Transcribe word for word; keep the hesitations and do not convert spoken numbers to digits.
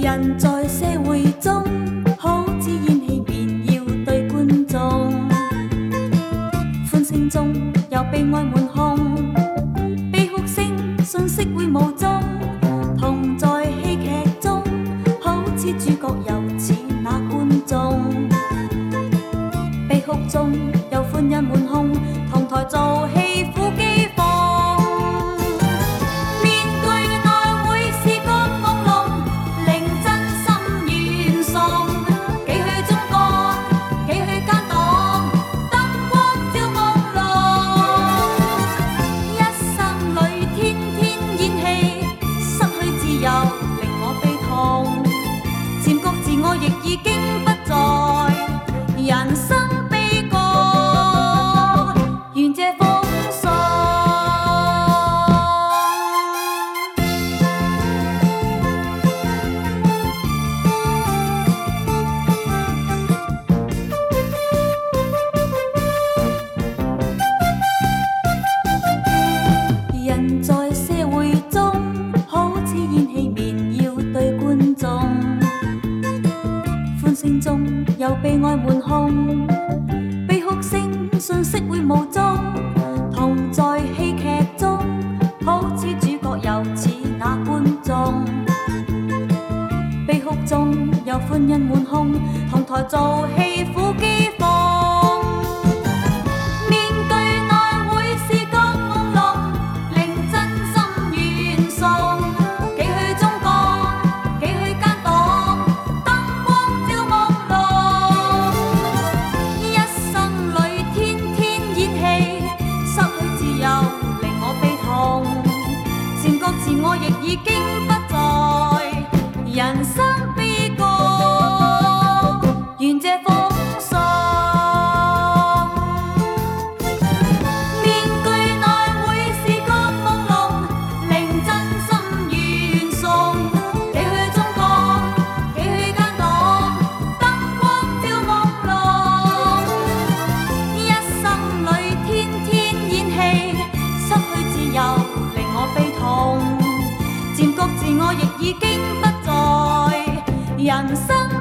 人在社會中，好似演戲便要對觀眾，歡聲中有悲哀滿胸，悲哭聲訊息會無蹤，同在戲劇中，好似主角又似那觀眾，悲哭中有歡欣滿胸，同台做戲苦譏諷。亦已經不在人生悲歌，願這封信人在社會中，好似演戲面要對觀眾，聲中有悲哀滿胸，悲哭聲訊息會無蹤，同在戲劇中，好似主角又似那觀眾，悲哭中有歡欣滿胸，同台做戲苦譏諷。自我亦已經不在人生悲歌，願這封信面具內會是個朦朧，令真心願送，幾許忠肝，幾許奸黨，燈光照朦朧，一生裏天天演戲，失去自由令我悲痛。漸覺自我亦已經不在人生。